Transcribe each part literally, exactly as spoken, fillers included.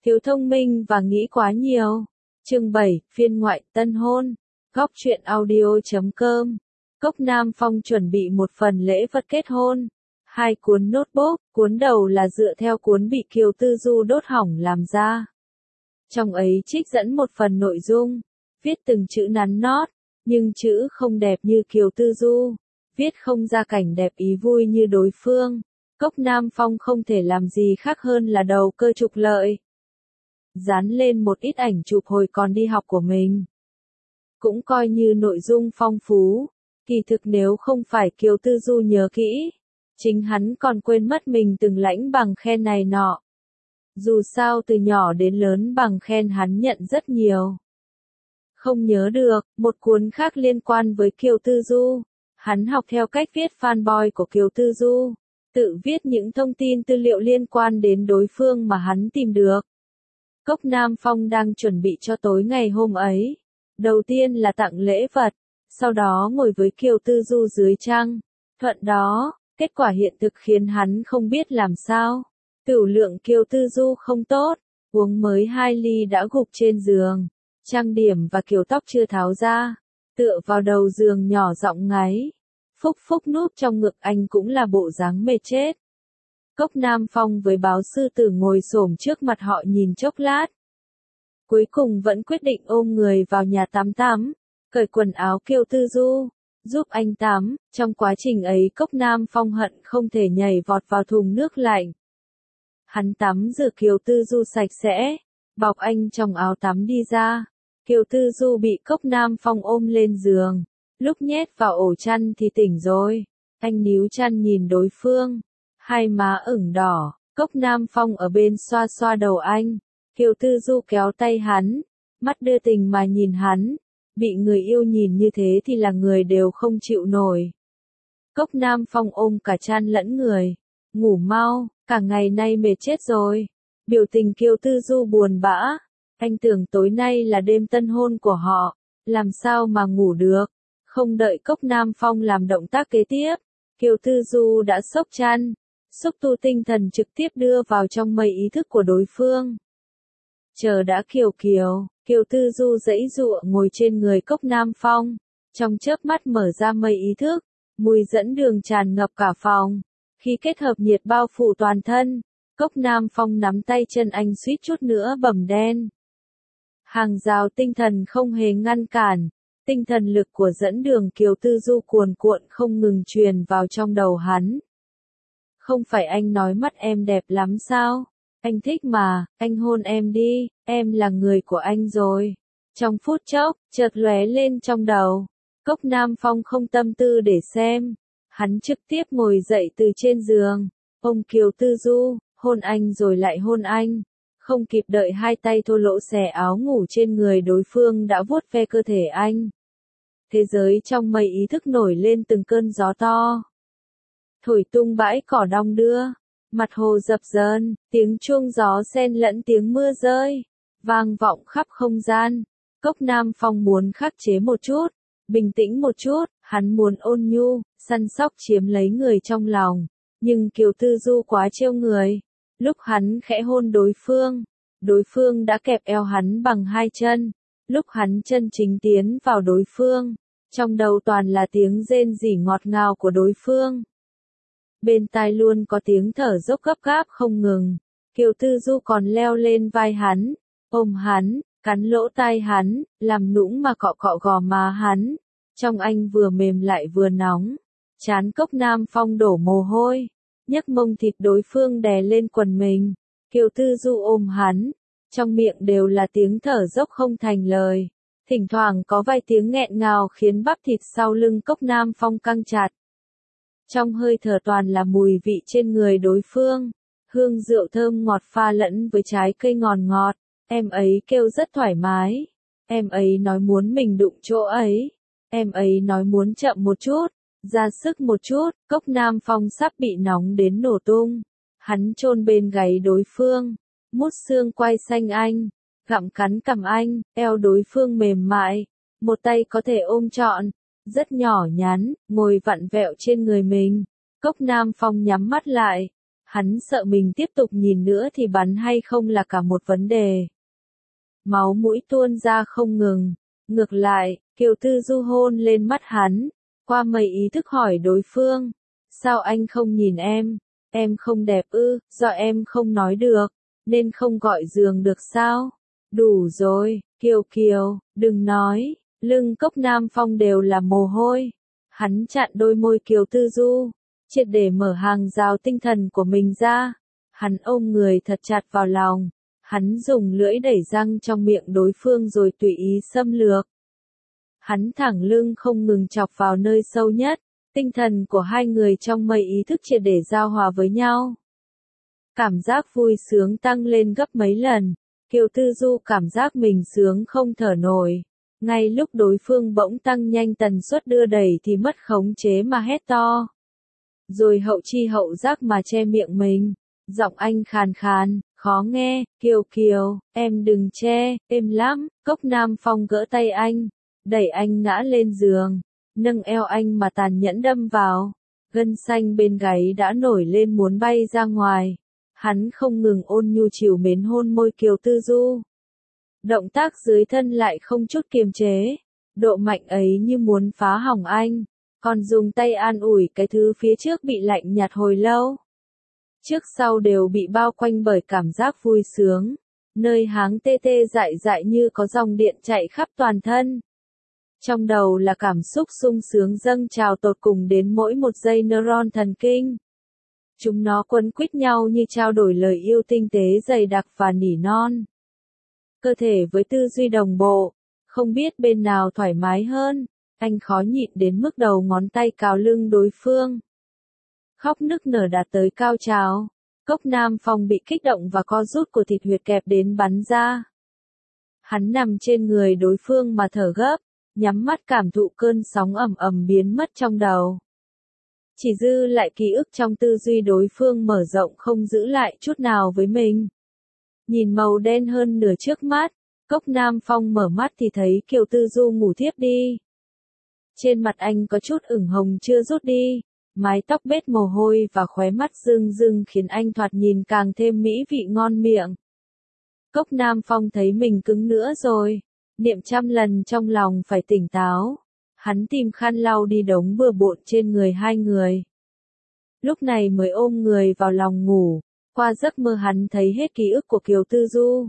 thiếu thông minh và nghĩ quá nhiều. Chương bảy, phiên ngoại, tân hôn. Góc truyện audio chấm com. Cốc Nam Phong chuẩn bị một phần lễ vật kết hôn. Hai cuốn notebook, cuốn đầu là dựa theo cuốn bị Kiều Tư Du đốt hỏng làm ra. Trong ấy trích dẫn một phần nội dung, viết từng chữ nắn nót, nhưng chữ không đẹp như Kiều Tư Du, viết không ra cảnh đẹp ý vui như đối phương. Cốc Nam Phong không thể làm gì khác hơn là đầu cơ trục lợi. Dán lên một ít ảnh chụp hồi còn đi học của mình. Cũng coi như nội dung phong phú, kỳ thực nếu không phải Kiều Tư Du nhớ kỹ, chính hắn còn quên mất mình từng lãnh bằng khen này nọ. Dù sao từ nhỏ đến lớn bằng khen hắn nhận rất nhiều. Không nhớ được, một cuốn khác liên quan với Kiều Tư Du, hắn học theo cách viết fanboy của Kiều Tư Du, tự viết những thông tin tư liệu liên quan đến đối phương mà hắn tìm được. Cốc Nam Phong đang chuẩn bị cho tối ngày hôm ấy. Đầu tiên là tặng lễ vật, sau đó ngồi với Kiều Tư Du dưới trăng. Thuận đó, kết quả hiện thực khiến hắn không biết làm sao. Tửu lượng Kiều Tư Du không tốt, uống mới hai ly đã gục trên giường. Trang điểm và kiểu tóc chưa tháo ra, tựa vào đầu giường nhỏ giọng ngáy. Phúc Phúc núp trong ngực anh cũng là bộ dáng mệt chết. Cốc Nam Phong với báo sư tử ngồi xổm trước mặt họ nhìn chốc lát. Cuối cùng vẫn quyết định ôm người vào nhà tắm tắm, cởi quần áo Kiều Tư Du, giúp anh tắm. Trong quá trình ấy Cốc Nam Phong hận không thể nhảy vọt vào thùng nước lạnh. Hắn tắm rửa Kiều Tư Du sạch sẽ, bọc anh trong áo tắm đi ra. Kiều Tư Du bị Cốc Nam Phong ôm lên giường, lúc nhét vào ổ chăn thì tỉnh rồi. Anh níu chăn nhìn đối phương, hai má ửng đỏ. Cốc Nam Phong ở bên xoa xoa đầu anh. Kiều Tư Du kéo tay hắn, mắt đưa tình mà nhìn hắn. Bị người yêu nhìn như thế thì là người đều không chịu nổi. Cốc Nam Phong ôm cả chăn lẫn người. Ngủ mau, cả ngày nay mệt chết rồi. Biểu tình Kiều Tư Du buồn bã. Anh tưởng tối nay là đêm tân hôn của họ, làm sao mà ngủ được. Không đợi Cốc Nam Phong làm động tác kế tiếp, Kiều Tư Du đã xốc chăn, xúc tu tinh thần trực tiếp đưa vào trong mây ý thức của đối phương. Chờ đã Kiều Kiều, Kiều Tư Du giãy giụa ngồi trên người Cốc Nam Phong, trong chớp mắt mở ra mây ý thức, mùi dẫn đường tràn ngập cả phòng. Khi kết hợp nhiệt bao phủ toàn thân, Cốc Nam Phong nắm tay chân anh suýt chút nữa bầm đen. Hàng rào tinh thần không hề ngăn cản, tinh thần lực của dẫn đường Kiều Tư Du cuồn cuộn không ngừng truyền vào trong đầu hắn. Không phải anh nói mắt em đẹp lắm sao? Anh thích mà, anh hôn em đi, em là người của anh rồi. Trong phút chốc, chợt lóe lên trong đầu. Cốc Nam Phong không tâm tư để xem. Hắn trực tiếp ngồi dậy từ trên giường, ôm Kiều Tư Du, hôn anh rồi lại hôn anh. Không kịp đợi hai tay thô lỗ xẻ áo ngủ trên người đối phương đã vuốt ve cơ thể anh. Thế giới trong mây ý thức nổi lên từng cơn gió to. Thổi tung bãi cỏ đong đưa, mặt hồ dập dờn, tiếng chuông gió xen lẫn tiếng mưa rơi, vang vọng khắp không gian. Cốc Nam Phong muốn khắc chế một chút, bình tĩnh một chút, hắn muốn ôn nhu, săn sóc chiếm lấy người trong lòng. Nhưng Kiều Tư Du quá trêu người. Lúc hắn khẽ hôn đối phương, đối phương đã kẹp eo hắn bằng hai chân. Lúc hắn chân chính tiến vào đối phương, trong đầu toàn là tiếng rên rỉ ngọt ngào của đối phương. Bên tai luôn có tiếng thở dốc gấp gáp không ngừng. Kiều Tư Du còn leo lên vai hắn, ôm hắn, cắn lỗ tai hắn, làm nũng mà cọ cọ gò má hắn. Trong anh vừa mềm lại vừa nóng. Trán Cốc Nam Phong đổ mồ hôi, nhấc mông thịt đối phương đè lên quần mình. Kiều Tư Du ôm hắn, trong miệng đều là tiếng thở dốc không thành lời. Thỉnh thoảng có vài tiếng nghẹn ngào khiến bắp thịt sau lưng Cốc Nam Phong căng chặt. Trong hơi thở toàn là mùi vị trên người đối phương, hương rượu thơm ngọt pha lẫn với trái cây ngọt ngọt. Em ấy kêu rất thoải mái. Em ấy nói muốn mình đụng chỗ ấy. Em ấy nói muốn chậm một chút, ra sức một chút. Cốc Nam Phong sắp bị nóng đến nổ tung. Hắn chôn bên gáy đối phương, mút xương quai xanh anh, gặm cắn cằm anh, eo đối phương mềm mại, một tay có thể ôm trọn, rất nhỏ nhắn, ngồi vặn vẹo trên người mình. Cốc Nam Phong nhắm mắt lại, Hắn sợ mình tiếp tục nhìn nữa thì bắn hay không là cả một vấn đề. Máu mũi tuôn ra không ngừng. Ngược lại, Kiều Tư Du hôn lên mắt hắn, qua mây ý thức hỏi đối phương. Sao anh không nhìn em? Em không đẹp ư, do em không nói được, nên không gọi giường được sao? Đủ rồi, Kiều Kiều, đừng nói, lưng Cốc Nam Phong đều là mồ hôi. Hắn chặn đôi môi Kiều Tư Du, triệt để mở hàng rào tinh thần của mình ra. Hắn ôm người thật chặt vào lòng, hắn dùng lưỡi đẩy răng trong miệng đối phương rồi tùy ý xâm lược. Hắn thẳng lưng không ngừng chọc vào nơi sâu nhất, tinh thần của hai người trong mây ý thức triệt để giao hòa với nhau. Cảm giác vui sướng tăng lên gấp mấy lần, Kiều Tư Du cảm giác mình sướng không thở nổi. Ngay lúc đối phương bỗng tăng nhanh tần suất đưa đẩy thì mất khống chế mà hét to. Rồi hậu chi hậu giác mà che miệng mình. Giọng anh khàn khàn, khó nghe, Kiều Kiều, em đừng che, êm lắm. Cốc Nam Phong gỡ tay anh, đẩy anh ngã lên giường, nâng eo anh mà tàn nhẫn đâm vào. Gân xanh bên gáy đã nổi lên muốn bay ra ngoài. Hắn không ngừng ôn nhu chiều mến hôn môi Kiều Tư Du. Động tác dưới thân lại không chút kiềm chế, độ mạnh ấy như muốn phá hỏng anh, còn dùng tay an ủi cái thứ phía trước bị lạnh nhạt hồi lâu. Trước sau đều bị bao quanh bởi cảm giác vui sướng, nơi háng tê tê dại dại như có dòng điện chạy khắp toàn thân. Trong đầu là cảm xúc sung sướng dâng trào tột cùng đến mỗi một giây neuron thần kinh. Chúng nó quấn quýt nhau như trao đổi lời yêu tinh tế dày đặc và nỉ non. Cơ thể với tư duy đồng bộ, không biết bên nào thoải mái hơn, anh khó nhịn đến mức đầu ngón tay cào lưng đối phương. Khóc nức nở đạt tới cao trào, Cốc Nam Phong bị kích động và co rút của thịt huyệt kẹp đến bắn ra. Hắn nằm trên người đối phương mà thở gấp, nhắm mắt cảm thụ cơn sóng ầm ầm biến mất trong đầu. Chỉ dư lại ký ức trong tư duy đối phương mở rộng không giữ lại chút nào với mình. Nhìn màu đen hơn nửa trước mắt, Cốc Nam Phong mở mắt thì thấy Kiều Tư Du ngủ thiếp đi. Trên mặt anh có chút ửng hồng chưa rút đi, mái tóc bết mồ hôi và khóe mắt rưng rưng khiến anh thoạt nhìn càng thêm mỹ vị ngon miệng. Cốc Nam Phong thấy mình cứng nữa rồi, niệm trăm lần trong lòng phải tỉnh táo. Hắn tìm khăn lau đi đống bừa bộn trên người hai người. Lúc này mới ôm người vào lòng ngủ, qua giấc mơ hắn thấy hết ký ức của Kiều Tư Du.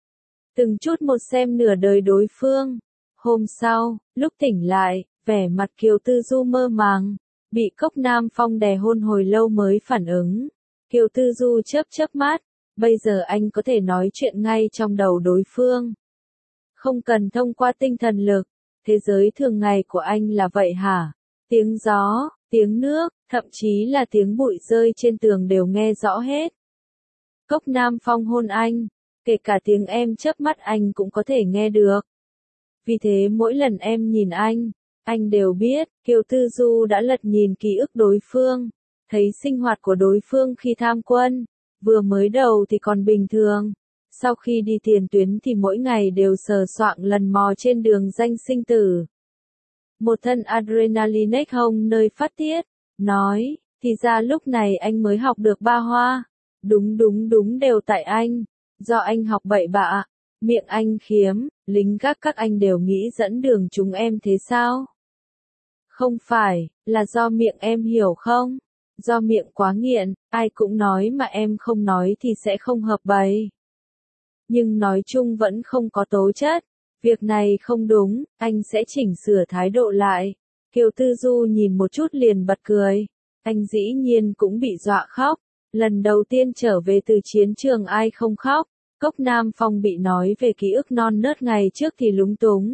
Từng chút một xem nửa đời đối phương. Hôm sau, lúc tỉnh lại, vẻ mặt Kiều Tư Du mơ màng, bị Cốc Nam Phong đè hôn hồi lâu mới phản ứng. Kiều Tư Du chớp chớp mắt, bây giờ anh có thể nói chuyện ngay trong đầu đối phương. Không cần thông qua tinh thần lực, thế giới thường ngày của anh là vậy hả? Tiếng gió, tiếng nước, thậm chí là tiếng bụi rơi trên tường đều nghe rõ hết. Cốc Nam Phong hôn anh, kể cả tiếng em chớp mắt anh cũng có thể nghe được. Vì thế mỗi lần em nhìn anh, anh đều biết, Kiều Tư Du đã lật nhìn ký ức đối phương, thấy sinh hoạt của đối phương khi tham quân, vừa mới đầu thì còn bình thường, sau khi đi tiền tuyến thì mỗi ngày đều sờ soạng lần mò trên đường danh sinh tử. Một thân adrenaline hông nơi phát tiết, nói, thì ra lúc này anh mới học được ba hoa. Đúng đúng đúng đều tại anh, do anh học bậy bạ, miệng anh khiếm, lính gác các anh đều nghĩ dẫn đường chúng em thế sao? Không phải, là do miệng em hiểu không? Do miệng quá nghiện, ai cũng nói mà em không nói thì sẽ không hợp bầy. Nhưng nói chung vẫn không có tố chất, việc này không đúng, anh sẽ chỉnh sửa thái độ lại. Kiều Tư Du nhìn một chút liền bật cười, anh dĩ nhiên cũng bị dọa khóc. Lần đầu tiên trở về từ chiến trường ai không khóc, Cốc Nam Phong bị nói về ký ức non nớt ngày trước thì lúng túng.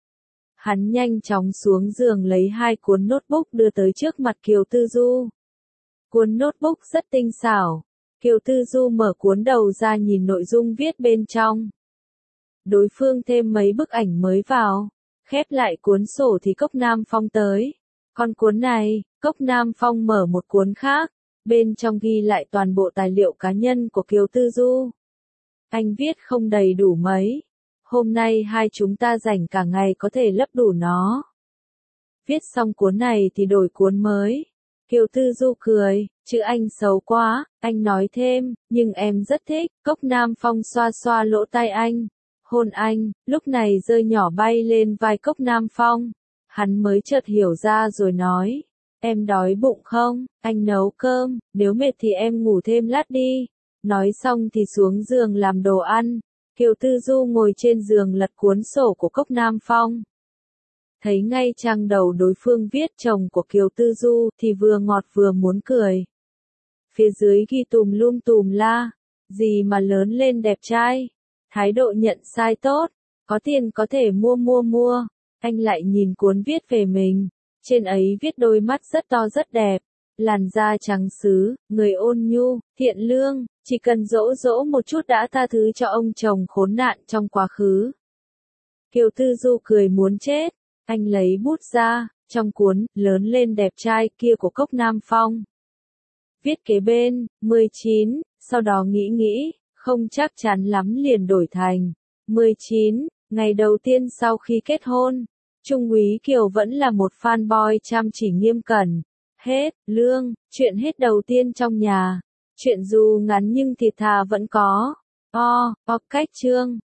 Hắn nhanh chóng xuống giường lấy hai cuốn notebook đưa tới trước mặt Kiều Tư Du. Cuốn notebook rất tinh xảo, Kiều Tư Du mở cuốn đầu ra nhìn nội dung viết bên trong. Đối phương thêm mấy bức ảnh mới vào, khép lại cuốn sổ thì Cốc Nam Phong tới. Còn cuốn này, Cốc Nam Phong mở một cuốn khác. Bên trong ghi lại toàn bộ tài liệu cá nhân của Kiều Tư Du. Anh viết không đầy đủ mấy. Hôm nay hai chúng ta rảnh cả ngày có thể lấp đủ nó. Viết xong cuốn này thì đổi cuốn mới. Kiều Tư Du cười, Chứ anh xấu quá, anh nói thêm, nhưng em rất thích. Cốc Nam Phong xoa xoa lỗ tai anh, hôn anh, lúc này rơi nhỏ bay lên vai Cốc Nam Phong. Hắn mới chợt hiểu ra rồi nói, em đói bụng không, anh nấu cơm, nếu mệt thì em ngủ thêm lát đi. Nói xong thì xuống giường làm đồ ăn. Kiều Tư Du ngồi trên giường lật cuốn sổ của Cốc Nam Phong. Thấy ngay trang đầu đối phương viết chồng của Kiều Tư Du thì vừa ngọt vừa muốn cười. Phía dưới ghi tùm lum tùm la, gì mà lớn lên đẹp trai, thái độ nhận sai tốt, có tiền có thể mua mua mua. Anh lại nhìn cuốn viết về mình, trên ấy viết đôi mắt rất to rất đẹp, làn da trắng sứ, người ôn nhu, thiện lương, chỉ cần dỗ dỗ một chút đã tha thứ cho ông chồng khốn nạn trong quá khứ. Kiều Tư Du cười muốn chết, anh lấy bút ra, trong cuốn, lớn lên đẹp trai kia của Cốc Nam Phong. Viết kế bên, mười chín, sau đó nghĩ nghĩ, không chắc chắn lắm liền đổi thành, mười chín, ngày đầu tiên sau khi kết hôn. Trung úy Kiều vẫn là một fanboy chăm chỉ nghiêm cẩn. Hết, lương, chuyện hết đầu tiên trong nhà. Chuyện dù ngắn nhưng thiệt thà vẫn có. O, o cách chương.